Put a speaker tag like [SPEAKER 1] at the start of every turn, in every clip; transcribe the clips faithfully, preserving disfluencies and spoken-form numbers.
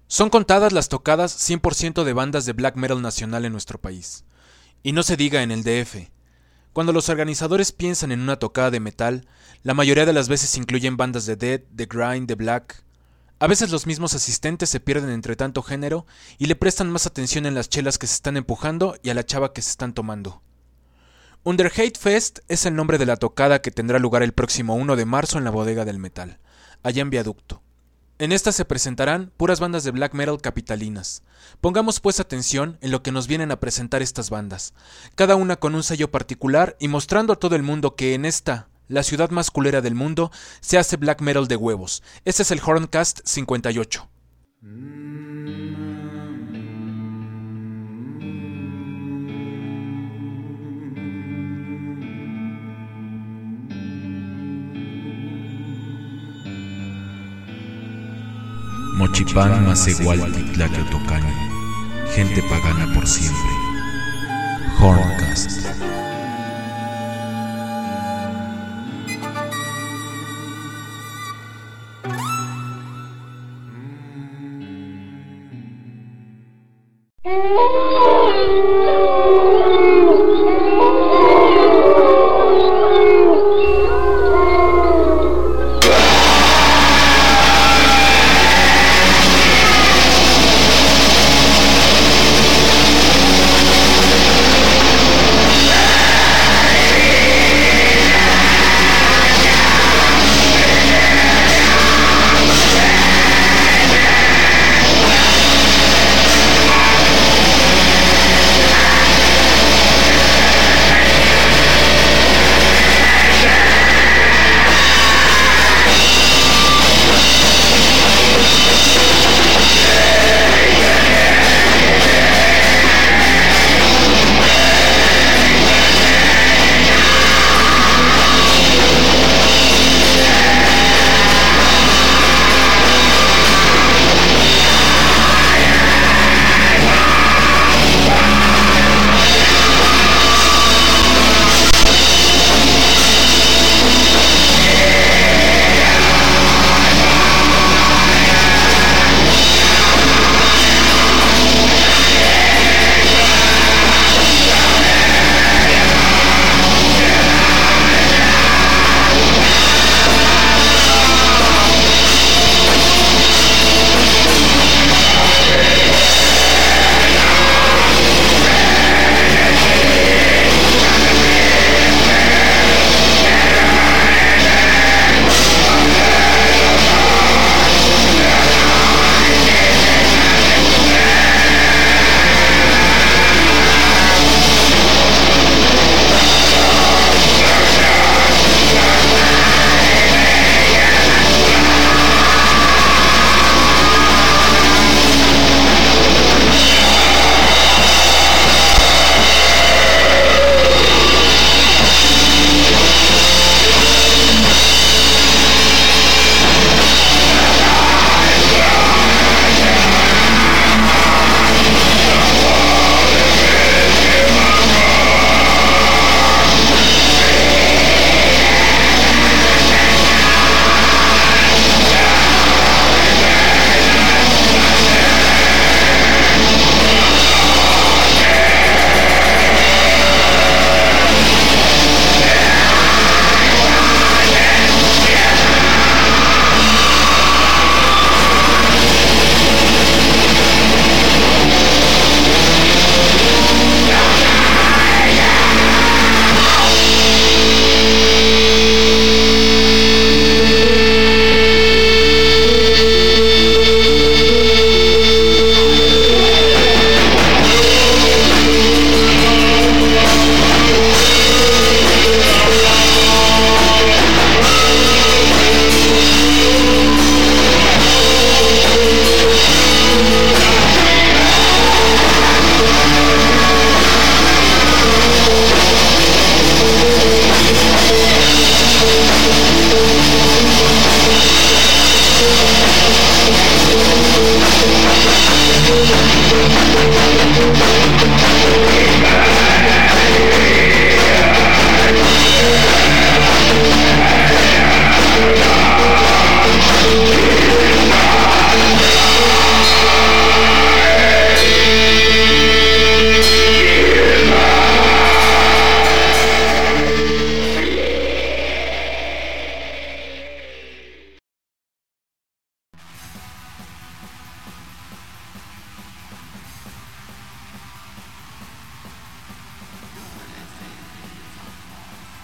[SPEAKER 1] Son contadas las tocadas cien por ciento de bandas de black metal nacional en nuestro país. Y no se diga en el D F. Cuando los organizadores piensan en una tocada de metal, la mayoría de las veces incluyen bandas de death, de grind, de black. A veces los mismos asistentes se pierden entre tanto género y le prestan más atención en las chelas que se están empujando y a la chava que se están tomando. Underhate Fest es el nombre de la tocada que tendrá lugar el próximo uno de marzo en la Bodega del Metal, allá en Viaducto. En esta se presentarán puras bandas de black metal capitalinas. Pongamos pues atención en lo que nos vienen a presentar estas bandas, cada una con un sello particular y mostrando a todo el mundo que en esta, la ciudad más culera del mundo, se hace black metal de huevos. Este es el Horncast cincuenta y ocho.
[SPEAKER 2] Mochipán Macehualtitlacotocani, gente pagana por siempre. Horncast.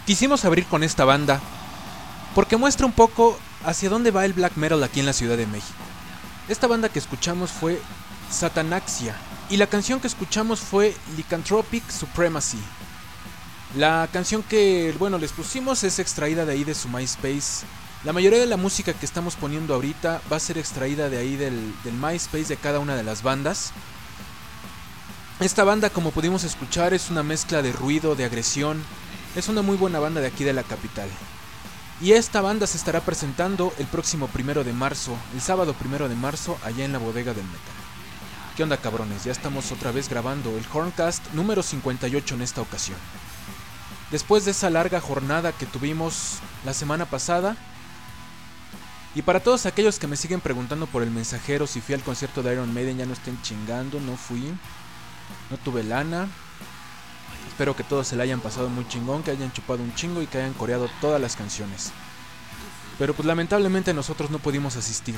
[SPEAKER 1] quisimos abrir con esta banda porque muestra un poco hacia dónde va el black metal aquí en la Ciudad de México. Esta banda que escuchamos fue Satanaxia y la canción que escuchamos fue Lycanthropic Supremacy. La canción que, bueno, les pusimos es extraída de ahí de su MySpace. La mayoría de la música que estamos poniendo ahorita va a ser extraída de ahí del, del MySpace de cada una de las bandas. Esta banda, como pudimos escuchar, es una mezcla de ruido, de agresión. Es una muy buena banda de aquí de la capital. Y esta banda se estará presentando el próximo primero de marzo, el sábado primero de marzo, allá en la Bodega del Metal. ¿Qué onda, cabrones? Ya estamos otra vez grabando el Horncast número cincuenta y ocho en esta ocasión. Después de esa larga jornada que tuvimos la semana pasada, y para todos aquellos que me siguen preguntando por el mensajero si fui al concierto de Iron Maiden, ya no estén chingando, no fui, no tuve lana. Espero que todos se la hayan pasado muy chingón, que hayan chupado un chingo y que hayan coreado todas las canciones. Pero pues lamentablemente nosotros no pudimos asistir.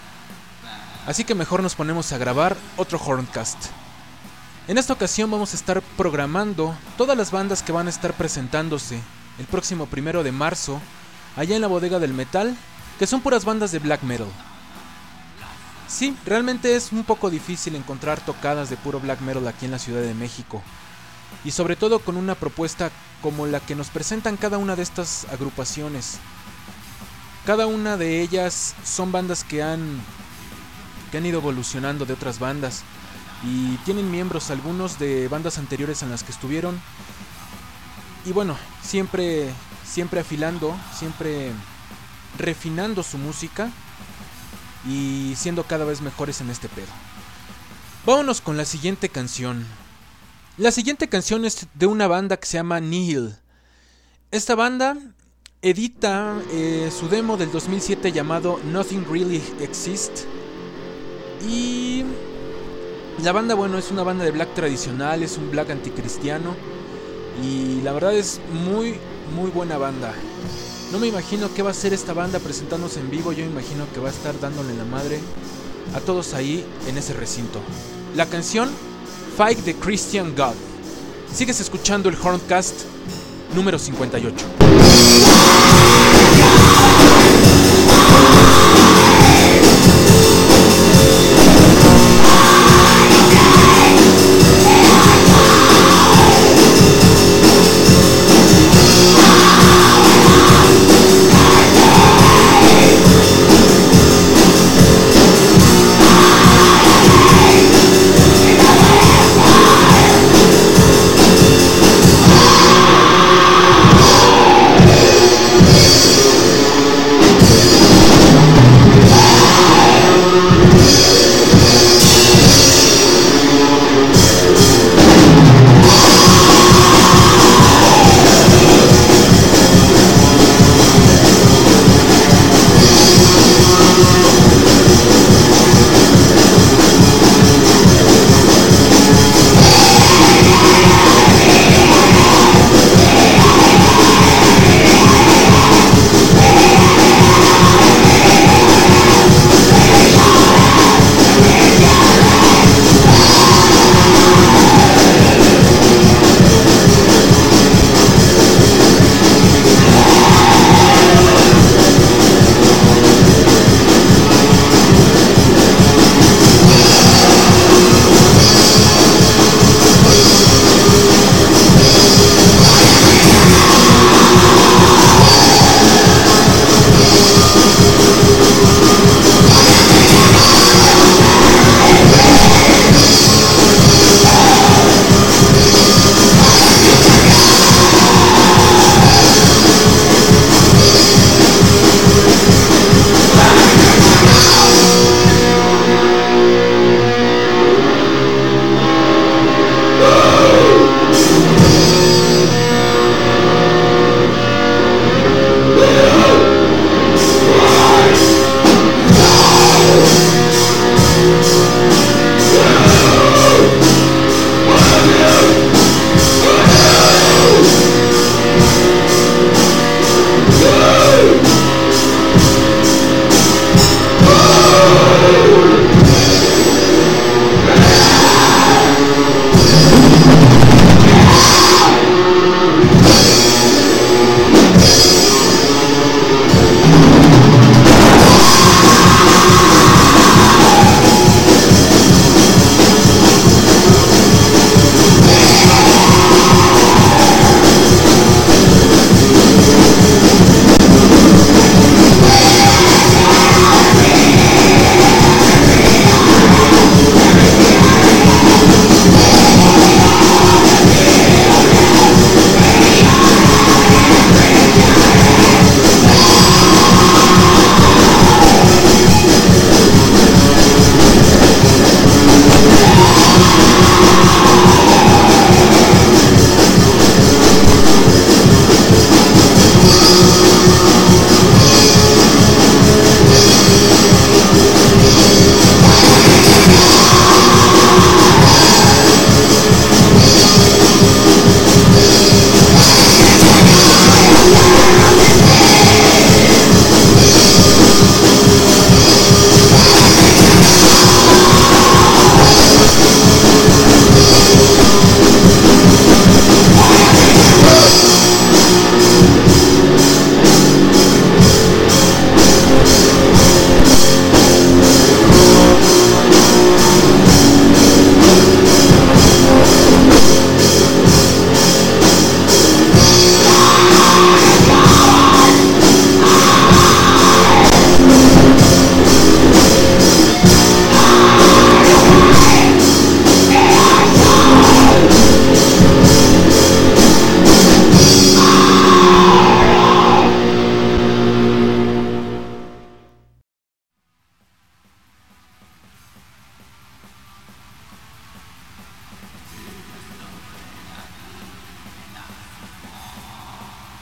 [SPEAKER 1] Así que mejor nos ponemos a grabar otro Horncast. En esta ocasión vamos a estar programando todas las bandas que van a estar presentándose el próximo primero de marzo allá en la Bodega del Metal, que son puras bandas de black metal. Sí, realmente es un poco difícil encontrar tocadas de puro black metal aquí en la Ciudad de México. Y sobre todo con una propuesta como la que nos presentan cada una de estas agrupaciones. Cada una de ellas son bandas que han, que han ido evolucionando de otras bandas. Y tienen miembros, algunos de bandas anteriores en las que estuvieron. Y bueno, siempre, siempre afilando, siempre refinando su música y siendo cada vez mejores en este pedo. Vámonos con la siguiente canción. La siguiente canción es de una banda que se llama Nihil. Esta banda edita eh, su demo del dos mil siete llamado Nothing Really Exists. Y la banda, bueno, es una banda de black tradicional, es un black anticristiano. Y la verdad es muy, muy buena banda. No me imagino qué va a hacer esta banda presentándose en vivo. Yo imagino que va a estar dándole la madre a todos ahí en ese recinto. La canción Fight the Christian God. Sigues escuchando el Horncast número cincuenta y ocho.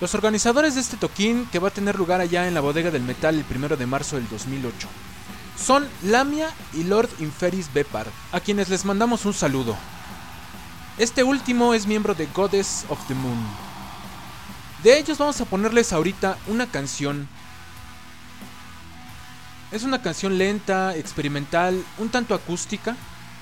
[SPEAKER 1] Los organizadores de este toquín, que va a tener lugar allá en la Bodega del Metal el primero de marzo del dos mil ocho, son Lamia y Lord Inferis Bepar, a quienes les mandamos un saludo. Este último es miembro de Goddess of the Moon. De ellos vamos a ponerles ahorita una canción. Es una canción lenta, experimental, un tanto acústica.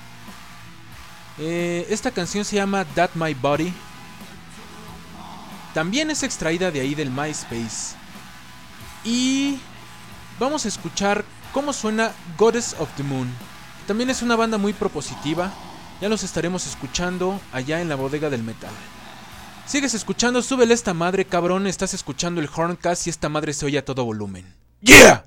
[SPEAKER 1] Eh, esta canción se llama That My Body. También es extraída de ahí del MySpace. Y vamos a escuchar cómo suena Goddess of the Moon. También es una banda muy propositiva. Ya los estaremos escuchando allá en la Bodega del Metal. Sigues escuchando, súbele esta madre, cabrón. Estás escuchando el Horncast y esta madre se oye a todo volumen. ¡Yeah!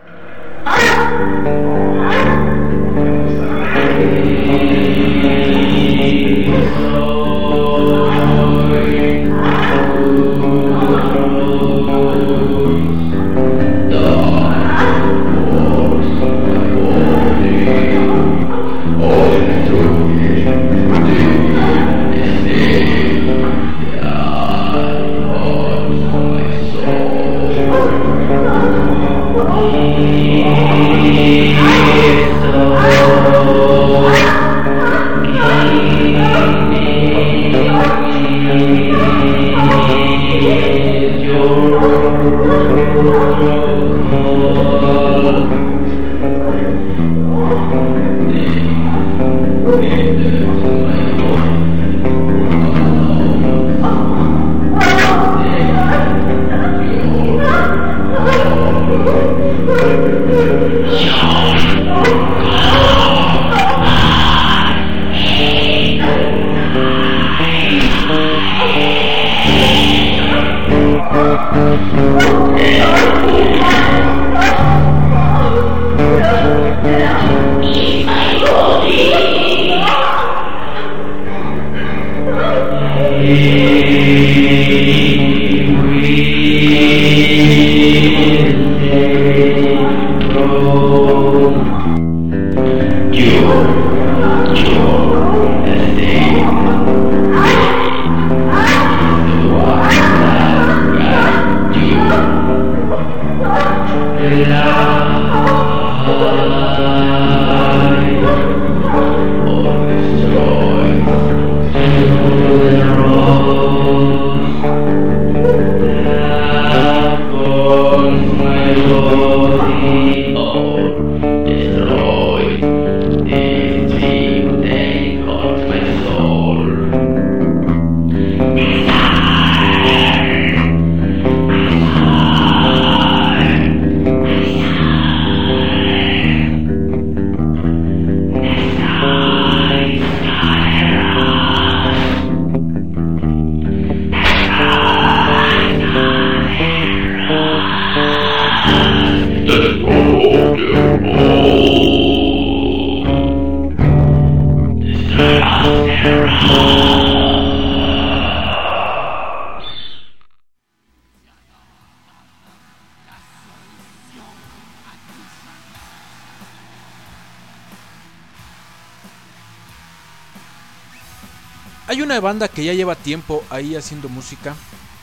[SPEAKER 1] Hay una banda que ya lleva tiempo ahí haciendo música.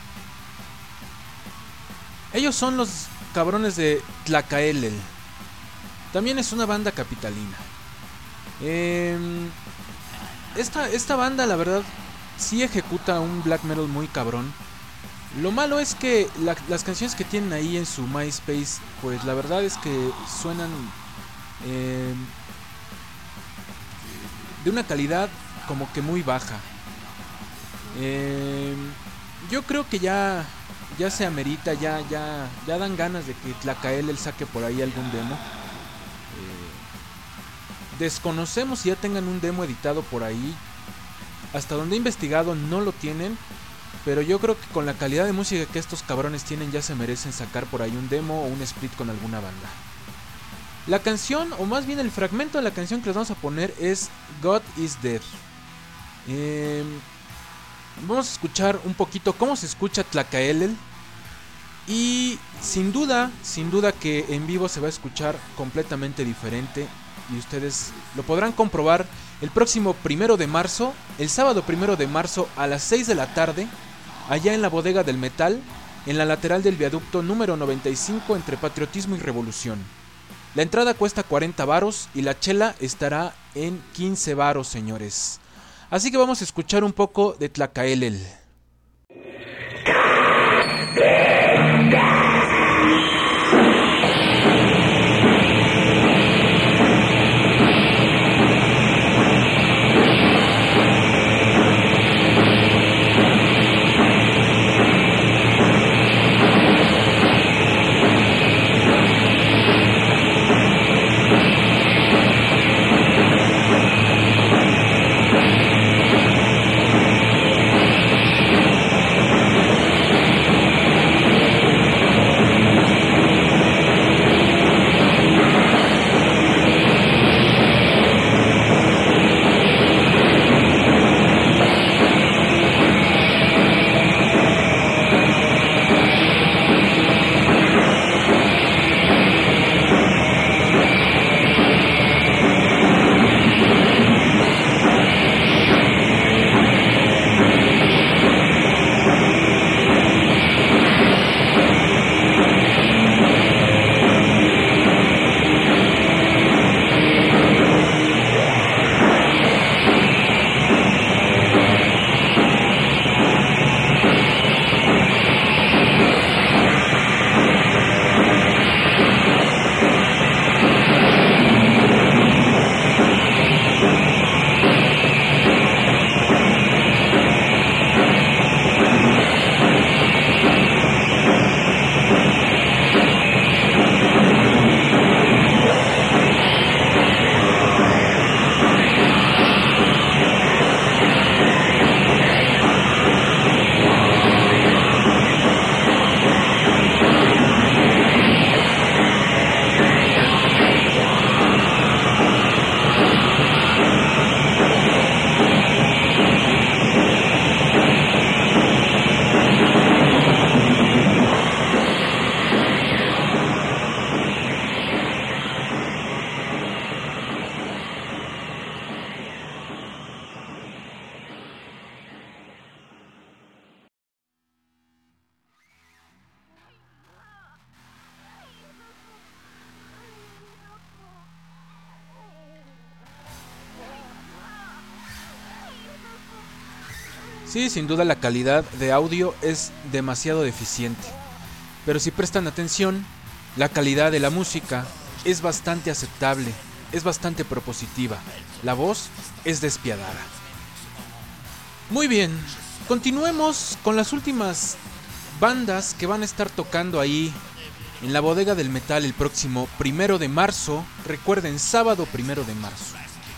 [SPEAKER 1] Ellos son los cabrones de Tlacaelel. También es una banda capitalina. Eh, esta, esta banda, la verdad, sí ejecuta un black metal muy cabrón. Lo malo es que la, las canciones que tienen ahí en su MySpace, pues la verdad es que suenan eh, de una calidad como que muy baja. Eh, yo creo que ya ya se amerita, ya ya ya dan ganas de que Tlacaelel saque por ahí algún demo. Eh, desconocemos si ya tengan un demo editado por ahí. Hasta donde he investigado no lo tienen, pero yo creo que con la calidad de música que estos cabrones tienen ya se merecen sacar por ahí un demo o un split con alguna banda. La canción, o más bien el fragmento de la canción que les vamos a poner es God is Dead. Eh, vamos a escuchar un poquito cómo se escucha Tlacaelel. Y sin duda, sin duda que en vivo se va a escuchar completamente diferente. Y ustedes lo podrán comprobar el próximo primero de marzo, el sábado primero de marzo a las seis de la tarde, allá en la Bodega del Metal, en la lateral del viaducto número noventa y cinco entre Patriotismo y Revolución. La entrada cuesta cuarenta varos y la chela estará en quince varos, señores. Así que vamos a escuchar un poco de Tlacaelel. Sí, sin duda la calidad de audio es demasiado deficiente, pero si prestan atención, la calidad de la música es bastante aceptable, es bastante propositiva, la voz es despiadada. Muy bien, continuemos con las últimas bandas que van a estar tocando ahí en la Bodega del Metal el próximo primero de marzo, recuerden, sábado primero de marzo.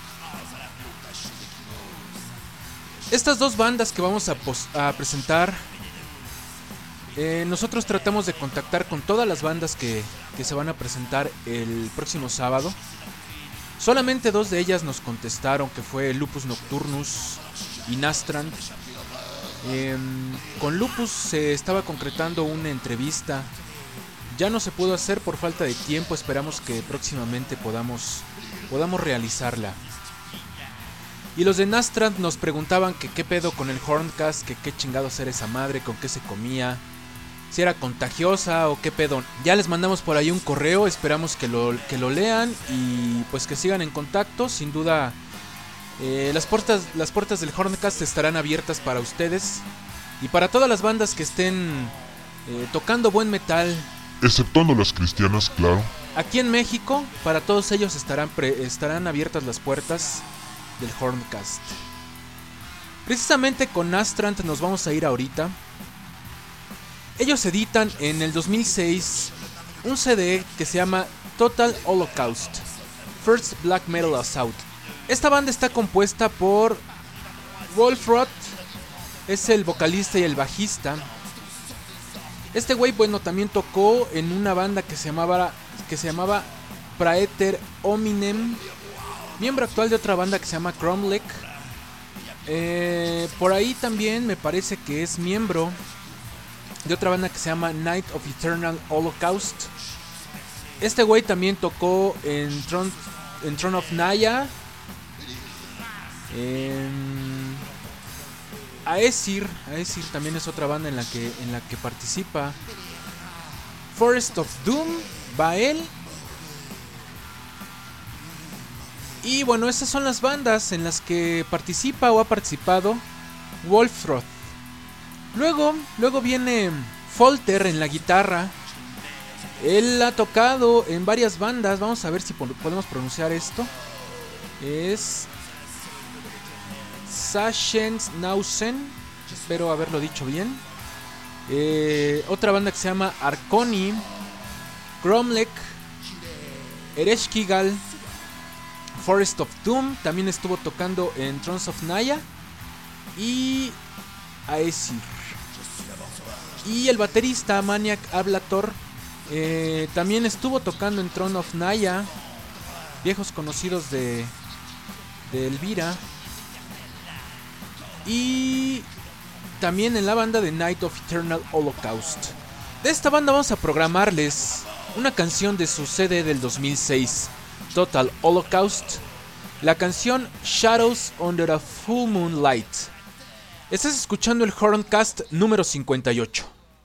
[SPEAKER 1] Estas dos bandas que vamos a, a presentar, eh, nosotros tratamos de contactar con todas las bandas que, que se van a presentar el próximo sábado. Solamente dos de ellas nos contestaron, que fue Lupus Nocturnus y Nastrand. Eh, con Lupus se estaba concretando una entrevista. Ya no se pudo hacer por falta de tiempo, esperamos que próximamente podamos, podamos realizarla. Y los de Nastrand nos preguntaban que qué pedo con el Horncast, que qué chingados era esa madre, con qué se comía, si era contagiosa o qué pedo. Ya les mandamos por ahí un correo, esperamos que lo, que lo lean y pues que sigan en contacto. Sin duda eh, las puertas, las puertas del Horncast estarán abiertas para ustedes y para todas las bandas que estén eh, tocando buen metal.
[SPEAKER 3] Exceptuando las cristianas, claro.
[SPEAKER 1] Aquí en México, para todos ellos estarán, pre, estarán abiertas las puertas del Horncast. Precisamente con Nastrand nos vamos a ir ahorita. Ellos editan en el dos mil seis un C D que se llama Total Holocaust, First Black Metal Assault. Esta banda está compuesta por Wolf Roth, es el vocalista y el bajista. Este güey, bueno, también tocó en una banda que se llamaba, que se llamaba Praeter Hominem, miembro actual de otra banda que se llama Cromlech. Eh, por ahí también me parece que es miembro de otra banda que se llama Night of Eternal Holocaust. Este güey también tocó en Throne, en Throne of Naya. En... Aesir, Aesir también es otra banda en la que, en la que participa. Forest of Doom, Bael. Y bueno, esas son las bandas en las que participa o ha participado Wolfroth. Luego, luego viene Folter en la guitarra. Él ha tocado en varias bandas. Vamos a ver si podemos pronunciar esto. Es Sachsenhausen, espero haberlo dicho bien. Eh, otra banda que se llama Arconi, Gromlech, Ereshkigal, Forest of Doom. También estuvo tocando en Thrones of Naya y Aesir. Y el baterista Maniac Ablator eh, también estuvo tocando en Throne of Naya, viejos conocidos de, de Elvira. Y también en la banda de Night of Eternal Holocaust. De esta banda vamos a programarles una canción de su C D del dos mil seis, Total Holocaust. La canción Shadows Under a Full Moonlight. Estás escuchando el Horncast número cincuenta y ocho.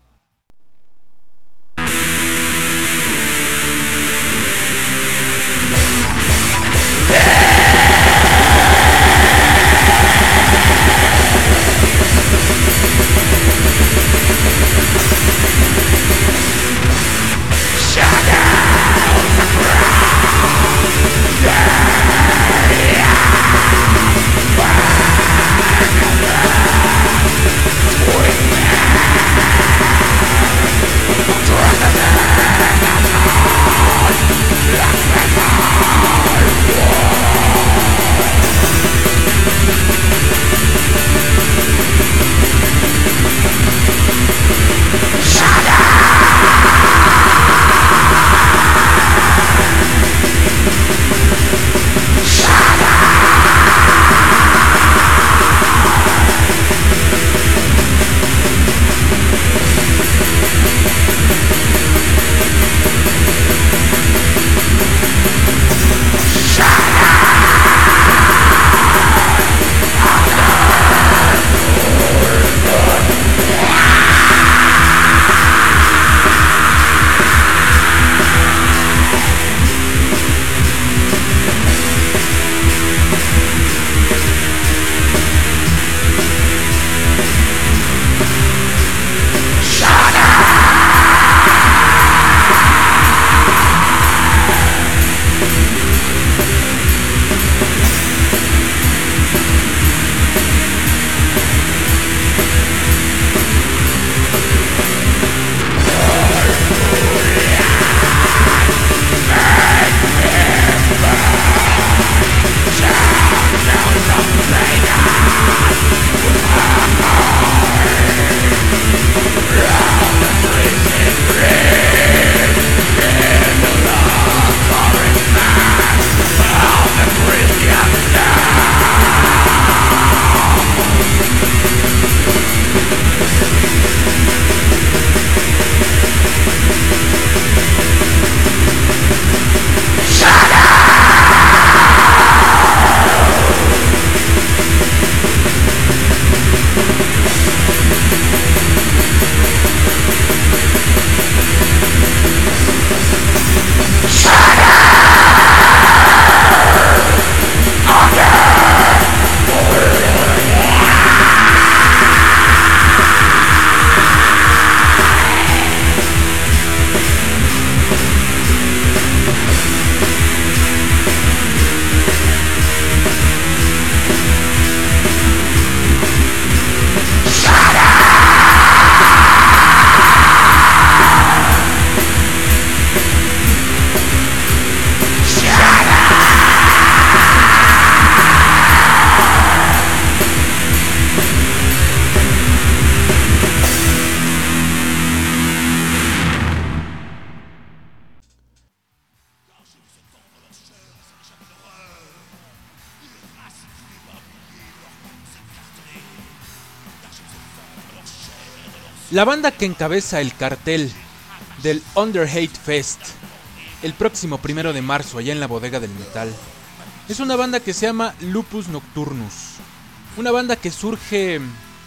[SPEAKER 1] La banda que encabeza el cartel del Under Hate Fest el próximo primero de marzo allá en la Bodega del Metal es una banda que se llama Lupus Nocturnus. Una banda que surge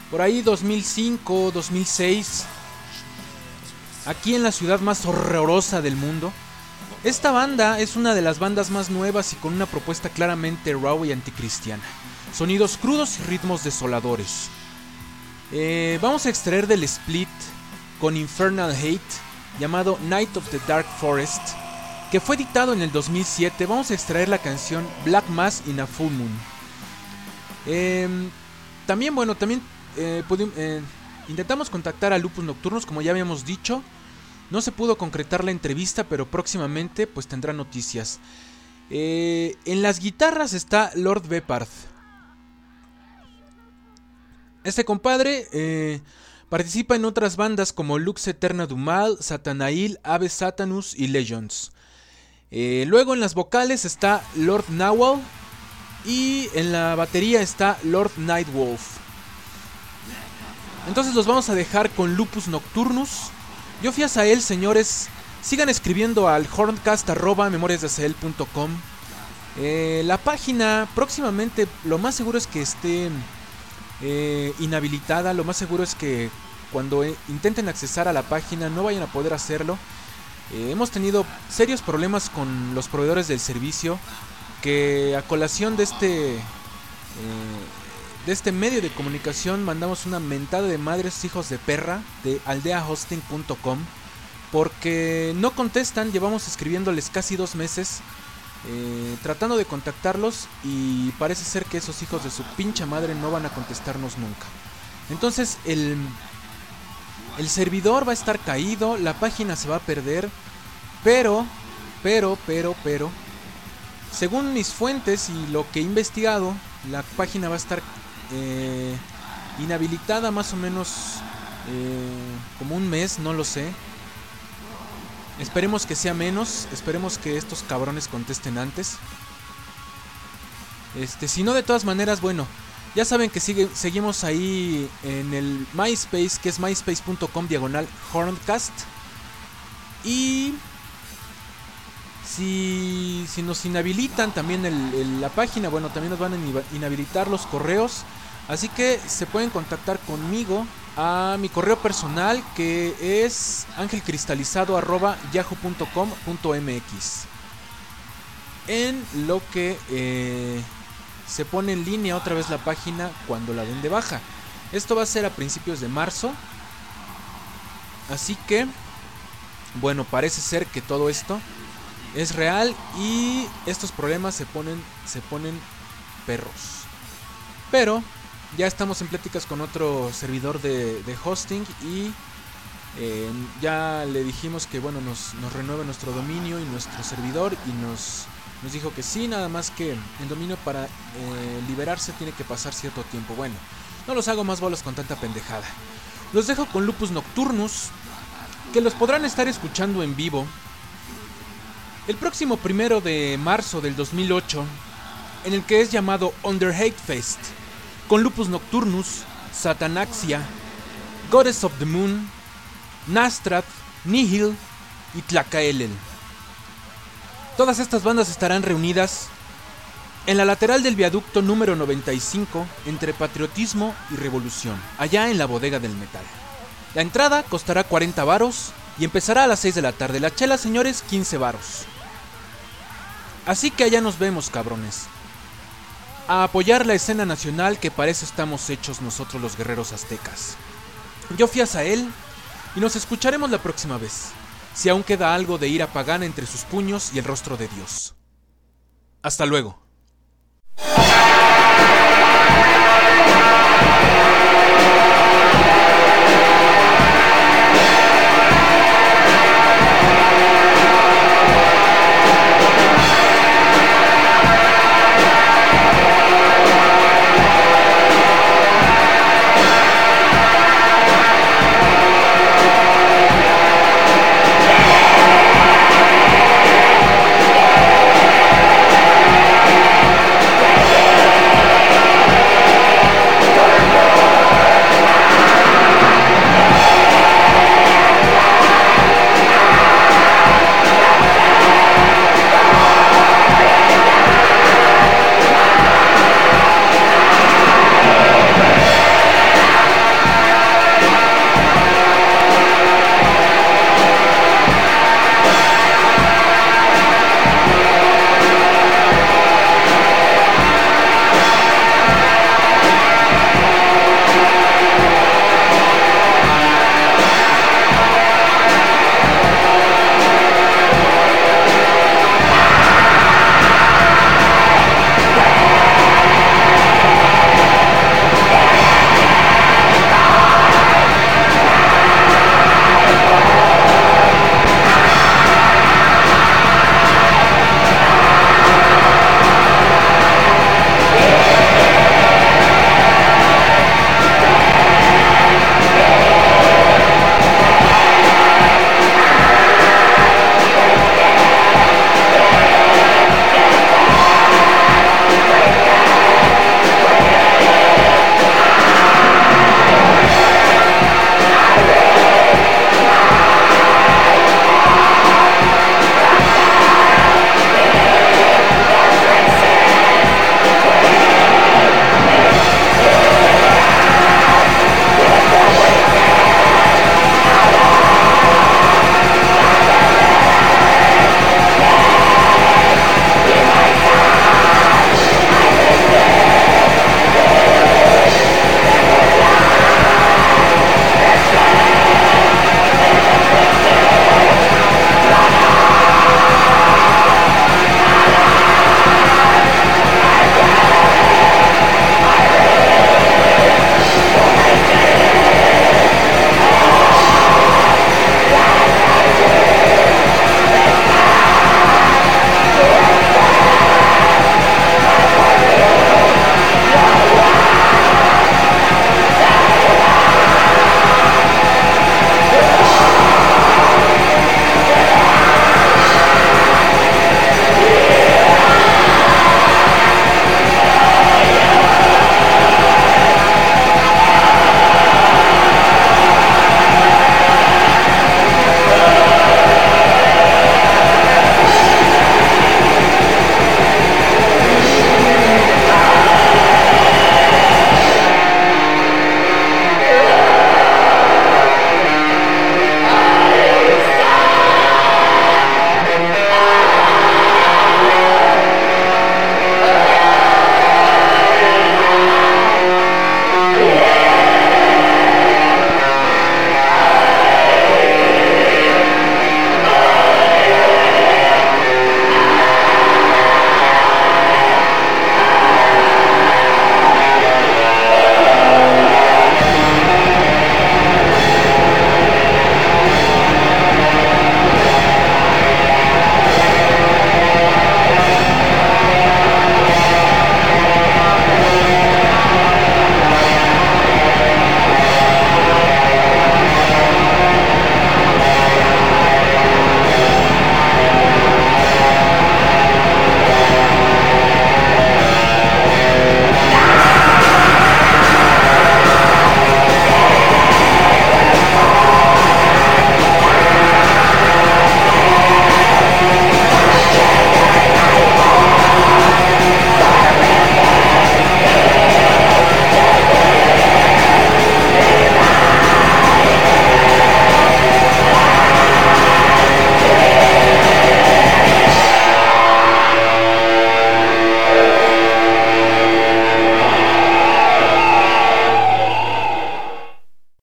[SPEAKER 1] por ahí dos mil cinco, dos mil seis, aquí en la ciudad más horrorosa del mundo. Esta banda es una de las bandas más nuevas y con una propuesta claramente raw y anticristiana. Sonidos crudos y ritmos desoladores. Eh, vamos a extraer del split con Infernal Hate, llamado Night of the Dark Forest, que fue editado en el dos mil siete. Vamos a extraer la canción Black Mass in a Full Moon. Eh, también, bueno, también eh, pudi- eh, intentamos contactar a Lupus Nocturnus, como ya habíamos dicho. No se pudo concretar la entrevista, pero próximamente pues tendrá noticias. Eh, en las guitarras está Lord Bepard. Este compadre eh, participa en otras bandas como Lux Eterna du Mal, Satanael, Ave Satanus y Legends. Eh, luego en las vocales está Lord Nawal y en la batería está Lord Nightwolf. Entonces los vamos a dejar con Lupus Nocturnus. Yo fui a él, señores. Sigan escribiendo al horncast arroba memorias de azael punto com. eh, La página próximamente lo más seguro es que esté eh, inhabilitada. Lo más seguro es que cuando eh, intenten accesar a la página no vayan a poder hacerlo. eh, Hemos tenido serios problemas con los proveedores del servicio, que a colación de este... Eh, de este medio de comunicación mandamos una mentada de madres hijos de perra de aldea hosting punto com, porque no contestan. Llevamos escribiéndoles casi dos meses eh, tratando de contactarlos, y parece ser que esos hijos de su pincha madre no van a contestarnos nunca. Entonces el, el servidor va a estar caído, la página se va a perder, pero, pero, pero, pero, según mis fuentes y lo que he investigado, la página va a estar Eh, inhabilitada más o menos eh, como un mes, no lo sé. Esperemos que sea menos. Esperemos que estos cabrones contesten antes. Este, si no, de todas maneras, bueno, ya saben que sigue, seguimos ahí en el MySpace, que es myspace punto com diagonal horncast. Y Si, si nos inhabilitan también el, el, la página, bueno, también nos van a inhabilitar los correos. Así que se pueden contactar conmigo a mi correo personal, que es angelcristalizado arroba yahoo punto com punto mx. En lo que eh, se pone en línea otra vez la página cuando la den de baja. Esto va a ser a principios de marzo. Así que, bueno, parece ser que todo esto es real y estos problemas se ponen, se ponen perros. Pero ya estamos en pláticas con otro servidor de, de hosting y eh, ya le dijimos que bueno, nos, nos renueve nuestro dominio y nuestro servidor, y nos, nos dijo que sí, nada más que el dominio para eh, liberarse tiene que pasar cierto tiempo. Bueno, no los hago más bolas con tanta pendejada. Los dejo con Lupus Nocturnus, que los podrán estar escuchando en vivo el próximo primero de marzo del dos mil ocho, en el que es llamado Under Hate Fest, con Lupus Nocturnus, Satanaxia, Goddess of the Moon, Nastrath, Nihil y Tlacaelel. Todas estas bandas estarán reunidas en la lateral del viaducto número noventa y cinco, entre Patriotismo y Revolución, allá en la Bodega del Metal. La entrada costará cuarenta varos y empezará a las seis de la tarde. La chela, señores, quince varos. Así que allá nos vemos, cabrones. A apoyar la escena nacional, que para eso estamos hechos nosotros los guerreros aztecas. Yo fui a Azael y nos escucharemos la próxima vez, si aún queda algo de ira pagana entre sus puños y el rostro de Dios. Hasta luego.